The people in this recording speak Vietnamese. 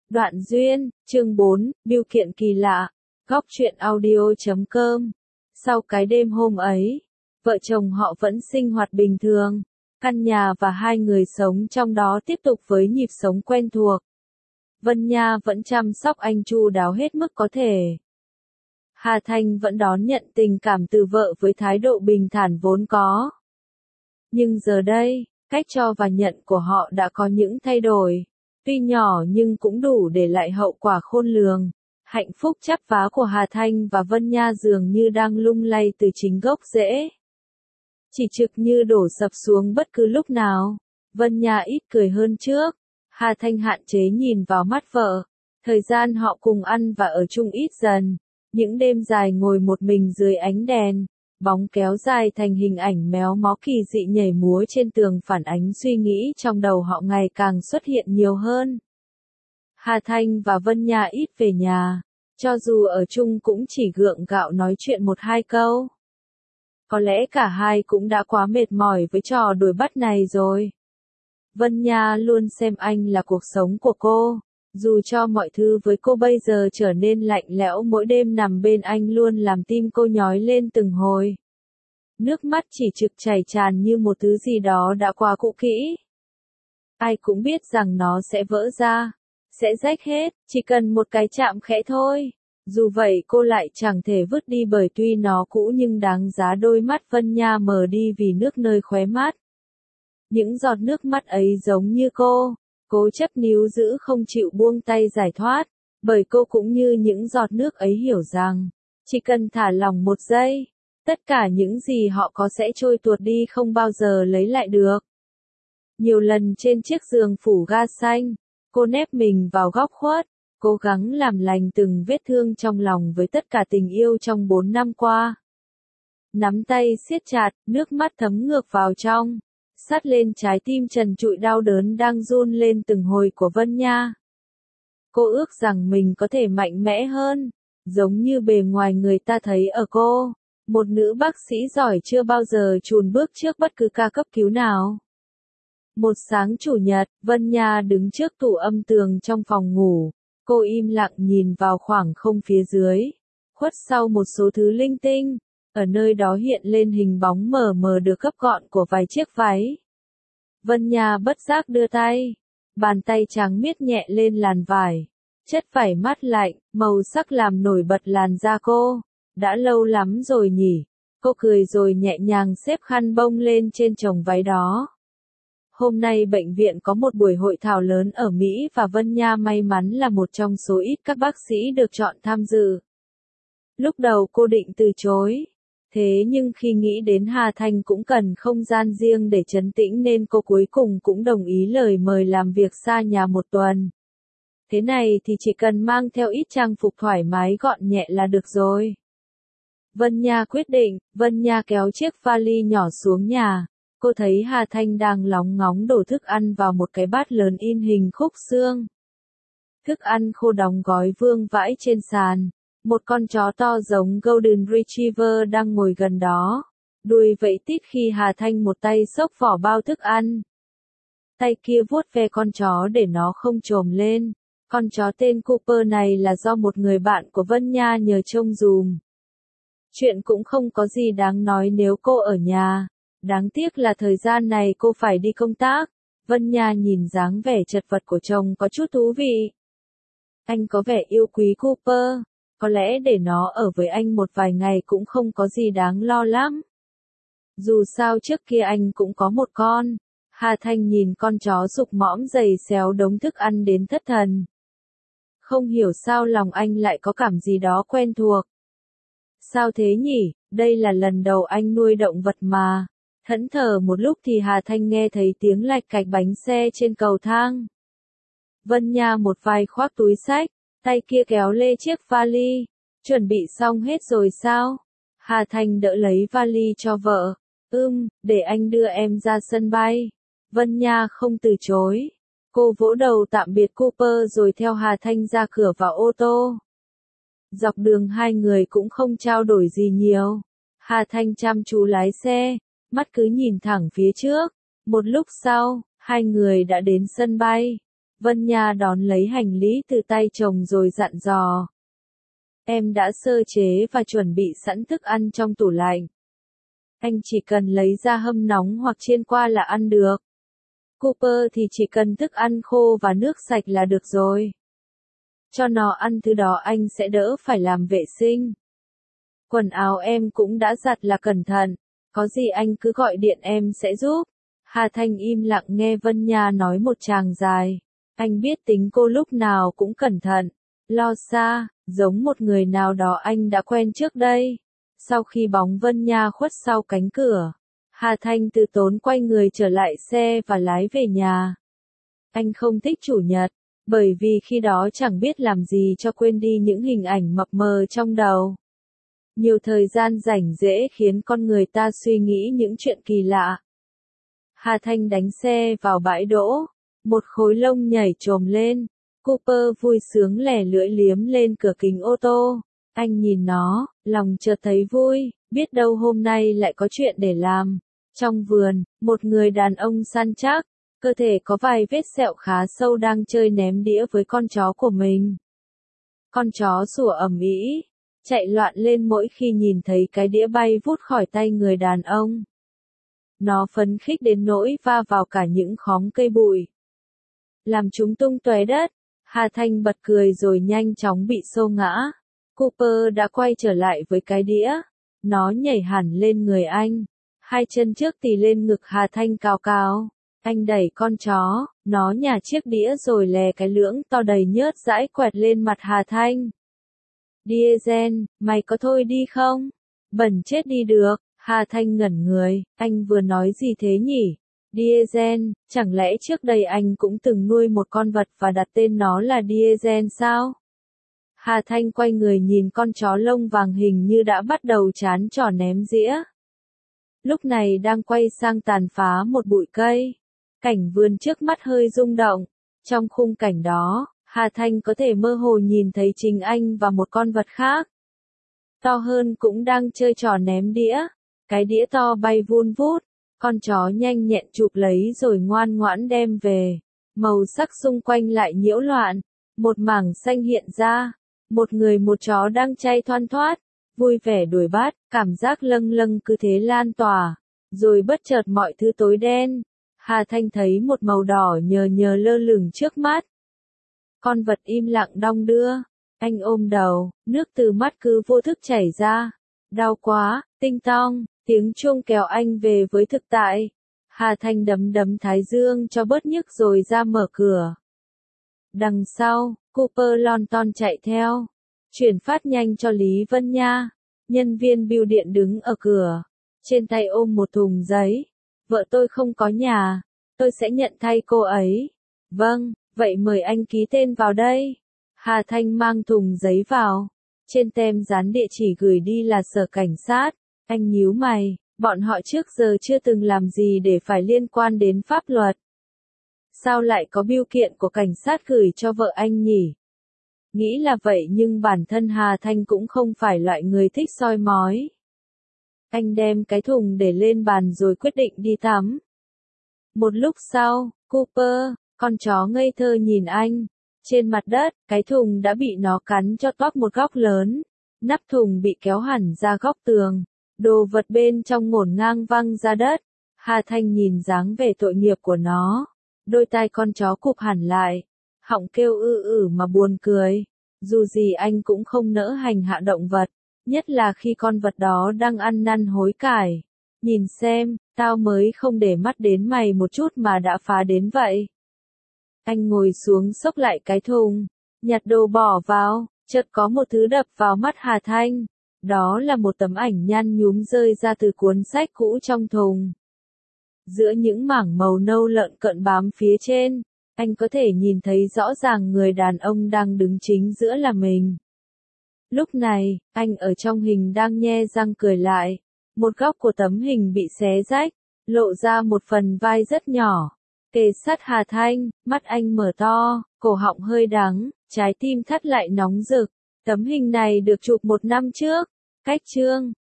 Đoạn duyên, chương 4, bưu kiện kỳ lạ, góc truyện audio.com. Sau cái đêm hôm ấy, vợ chồng họ vẫn sinh hoạt bình thường, căn nhà và hai người sống trong đó tiếp tục với nhịp sống quen thuộc. Vân Nha vẫn chăm sóc anh chu đáo hết mức có thể. Hà Thanh vẫn đón nhận tình cảm từ vợ với thái độ bình thản vốn có. Nhưng giờ đây, cách cho và nhận của họ đã có những thay đổi. Tuy nhỏ nhưng cũng đủ để lại hậu quả khôn lường. Hạnh phúc chắp vá của Hà Thanh và Vân Nha dường như đang lung lay từ chính gốc rễ. Chỉ trực như đổ sập xuống bất cứ lúc nào. Vân Nha ít cười hơn trước. Hà Thanh hạn chế nhìn vào mắt vợ. Thời gian họ cùng ăn và ở chung ít dần. Những đêm dài ngồi một mình dưới ánh đèn. Bóng kéo dài thành hình ảnh méo mó kỳ dị nhảy múa trên tường phản ánh suy nghĩ trong đầu họ ngày càng xuất hiện nhiều hơn. Hà Thanh và Vân Nha ít về nhà, cho dù ở chung cũng chỉ gượng gạo nói chuyện một hai câu. Có lẽ cả hai cũng đã quá mệt mỏi với trò đuổi bắt này rồi. Vân Nha luôn xem anh là cuộc sống của cô. Dù cho mọi thứ với cô bây giờ trở nên lạnh lẽo, mỗi đêm nằm bên anh luôn làm tim cô nhói lên từng hồi. Nước mắt chỉ trực chảy tràn như một thứ gì đó đã quá cũ kỹ. Ai cũng biết rằng nó sẽ vỡ ra, sẽ rách hết, chỉ cần một cái chạm khẽ thôi. Dù vậy cô lại chẳng thể vứt đi bởi tuy nó cũ nhưng đáng giá. Đôi mắt Vân Nha mờ đi vì nước nơi khóe mắt. Những giọt nước mắt ấy giống như cô. Cố chấp níu giữ không chịu buông tay giải thoát, bởi cô cũng như những giọt nước ấy hiểu rằng, chỉ cần thả lỏng một giây, tất cả những gì họ có sẽ trôi tuột đi không bao giờ lấy lại được. Nhiều lần trên chiếc giường phủ ga xanh, cô nép mình vào góc khuất, cố gắng làm lành từng vết thương trong lòng với tất cả tình yêu trong 4 năm qua. Nắm tay siết chặt, nước mắt thấm ngược vào trong. Sát lên trái tim trần trụi đau đớn đang run lên từng hồi của Vân Nha. Cô ước rằng mình có thể mạnh mẽ hơn, giống như bề ngoài người ta thấy ở cô, một nữ bác sĩ giỏi chưa bao giờ chùn bước trước bất cứ ca cấp cứu nào. Một sáng chủ nhật, Vân Nha đứng trước tủ âm tường trong phòng ngủ, cô im lặng nhìn vào khoảng không phía dưới, khuất sau một số thứ linh tinh. Ở nơi đó hiện lên hình bóng mờ mờ được gấp gọn của vài chiếc váy. Vân Nha bất giác đưa tay. Bàn tay trắng miết nhẹ lên làn vải. Chất vải mát lạnh, màu sắc làm nổi bật làn da cô. Đã lâu lắm rồi nhỉ. Cô cười rồi nhẹ nhàng xếp khăn bông lên trên chồng váy đó. Hôm nay bệnh viện có một buổi hội thảo lớn ở Mỹ và Vân Nha may mắn là một trong số ít các bác sĩ được chọn tham dự. Lúc đầu cô định từ chối. Thế nhưng khi nghĩ đến Hà Thanh cũng cần không gian riêng để trấn tĩnh nên cô cuối cùng cũng đồng ý lời mời làm việc xa nhà một tuần. Thế này thì chỉ cần mang theo ít trang phục thoải mái gọn nhẹ là được rồi. Vân Nha quyết định, Vân Nha kéo chiếc vali nhỏ xuống nhà. Cô thấy Hà Thanh đang lóng ngóng đổ thức ăn vào một cái bát lớn in hình khúc xương. Thức ăn khô đóng gói vương vãi trên sàn. Một con chó to giống Golden Retriever đang ngồi gần đó. Đuôi vẫy tít khi Hà Thanh một tay xốc vỏ bao thức ăn. Tay kia vuốt ve con chó để nó không chồm lên. Con chó tên Cooper này là do một người bạn của Vân Nha nhờ trông dùm. Chuyện cũng không có gì đáng nói nếu cô ở nhà. Đáng tiếc là thời gian này cô phải đi công tác. Vân Nha nhìn dáng vẻ chật vật của chồng có chút thú vị. Anh có vẻ yêu quý Cooper. Có lẽ để nó ở với anh một vài ngày cũng không có gì đáng lo lắm. Dù sao trước kia anh cũng có một con. Hà Thanh nhìn con chó sục mõm giày xéo đống thức ăn đến thất thần. Không hiểu sao lòng anh lại có cảm gì đó quen thuộc. Sao thế nhỉ, đây là lần đầu anh nuôi động vật mà. Thẫn thờ một lúc thì Hà Thanh nghe thấy tiếng lạch cạch bánh xe trên cầu thang. Vân Nha một vai khoác túi xách. Tay kia kéo lê chiếc vali. Chuẩn bị xong hết rồi sao? Hà Thanh đỡ lấy vali cho vợ. Để anh đưa em ra sân bay. Vân Nha không từ chối. Cô vỗ đầu tạm biệt Cooper rồi theo Hà Thanh ra cửa vào ô tô. Dọc đường hai người cũng không trao đổi gì nhiều. Hà Thanh chăm chú lái xe, mắt cứ nhìn thẳng phía trước. Một lúc sau, hai người đã đến sân bay. Vân Nha đón lấy hành lý từ tay chồng rồi dặn dò. Em đã sơ chế và chuẩn bị sẵn thức ăn trong tủ lạnh. Anh chỉ cần lấy ra hâm nóng hoặc chiên qua là ăn được. Cooper thì chỉ cần thức ăn khô và nước sạch là được rồi. Cho nó ăn thứ đó anh sẽ đỡ phải làm vệ sinh. Quần áo em cũng đã giặt là cẩn thận, có gì anh cứ gọi điện em sẽ giúp. Hà Thanh im lặng nghe Vân Nha nói một tràng dài. Anh biết tính cô lúc nào cũng cẩn thận, lo xa, giống một người nào đó anh đã quen trước đây. Sau khi bóng Vân Nha khuất sau cánh cửa, Hà Thanh từ tốn quay người trở lại xe và lái về nhà. Anh không thích chủ nhật, bởi vì khi đó chẳng biết làm gì cho quên đi những hình ảnh mập mờ trong đầu. Nhiều thời gian rảnh rỗi khiến con người ta suy nghĩ những chuyện kỳ lạ. Hà Thanh đánh xe vào bãi đỗ, một khối lông nhảy chồm lên. Cooper vui sướng lè lưỡi liếm lên cửa kính ô tô. Anh nhìn nó, lòng chợt thấy vui, biết đâu hôm nay lại có chuyện để làm. Trong vườn, một người đàn ông săn chắc, cơ thể có vài vết sẹo khá sâu đang chơi ném đĩa với con chó của mình. Con chó sủa ầm ĩ, chạy loạn lên mỗi khi nhìn thấy cái đĩa bay vút khỏi tay người đàn ông. Nó phấn khích đến nỗi va vào cả những khóm cây bụi, làm chúng tung tóe đất. Hà Thanh bật cười rồi nhanh chóng bị xô ngã. Cooper đã quay trở lại với cái đĩa. Nó nhảy hẳn lên người anh. Hai chân trước tì lên ngực Hà Thanh cao cao. Anh đẩy con chó, nó nhả chiếc đĩa rồi lè cái lưỡng to đầy nhớt dãi quẹt lên mặt Hà Thanh. Diesel, mày có thôi đi không? Bẩn chết đi được. Hà Thanh ngẩn người, anh vừa nói gì thế nhỉ? Diesel, chẳng lẽ trước đây anh cũng từng nuôi một con vật và đặt tên nó là Diesel sao? Hà Thanh quay người nhìn con chó lông vàng hình như đã bắt đầu chán trò ném dĩa. Lúc này đang quay sang tàn phá một bụi cây. Cảnh vườn trước mắt hơi rung động. Trong khung cảnh đó, Hà Thanh có thể mơ hồ nhìn thấy chính anh và một con vật khác. To hơn cũng đang chơi trò ném đĩa. Cái đĩa to bay vun vút. Con chó nhanh nhẹn chụp lấy rồi ngoan ngoãn đem về. Màu sắc xung quanh lại nhiễu loạn. Một mảng xanh hiện ra. Một người một chó đang chay thoăn thoắt. Vui vẻ đuổi bắt, cảm giác lâng lâng cứ thế lan tỏa. Rồi bất chợt mọi thứ tối đen. Hà Thanh thấy một màu đỏ nhờ nhờ lơ lửng trước mắt. Con vật im lặng đong đưa. Anh ôm đầu, nước từ mắt cứ vô thức chảy ra. Đau quá, tinh tong. Tiếng chuông kéo anh về với thực tại. Hà Thanh đấm đấm thái dương cho bớt nhức rồi ra mở cửa. Đằng sau, Cooper lon ton chạy theo. Chuyển phát nhanh cho Lý Vân Nha. Nhân viên bưu điện đứng ở cửa. Trên tay ôm một thùng giấy. Vợ tôi không có nhà. Tôi sẽ nhận thay cô ấy. Vâng, vậy mời anh ký tên vào đây. Hà Thanh mang thùng giấy vào. Trên tem dán địa chỉ gửi đi là sở cảnh sát. Anh nhíu mày, bọn họ trước giờ chưa từng làm gì để phải liên quan đến pháp luật. Sao lại có bưu kiện của cảnh sát gửi cho vợ anh nhỉ? Nghĩ là vậy nhưng bản thân Hà Thanh cũng không phải loại người thích soi mói. Anh đem cái thùng để lên bàn rồi quyết định đi tắm. Một lúc sau, Cooper, con chó ngây thơ nhìn anh. Trên mặt đất, cái thùng đã bị nó cắn cho toác một góc lớn. Nắp thùng bị kéo hẳn ra góc tường. Đồ vật bên trong ngổn ngang văng ra đất. Hà Thanh nhìn dáng vẻ tội nghiệp của nó. Đôi tai con chó cụp hẳn lại. Họng kêu mà buồn cười. Dù gì anh cũng không nỡ hành hạ động vật. Nhất là khi con vật đó đang ăn năn hối cải. Nhìn xem, tao mới không để mắt đến mày một chút mà đã phá đến vậy. Anh ngồi xuống xốc lại cái thùng. Nhặt đồ bỏ vào. Chợt có một thứ đập vào mắt Hà Thanh. Đó là một tấm ảnh nhăn nhúm rơi ra từ cuốn sách cũ trong thùng. Giữa những mảng màu nâu lợn cợn bám phía trên, anh có thể nhìn thấy rõ ràng người đàn ông đang đứng chính giữa là mình. Lúc này, anh ở trong hình đang nhe răng cười lại. Một góc của tấm hình bị xé rách, lộ ra một phần vai rất nhỏ. Kề sát Hà Thanh, mắt anh mở to, cổ họng hơi đắng, trái tim thắt lại nóng rực. Tấm hình này được chụp 1 năm trước. Cách chương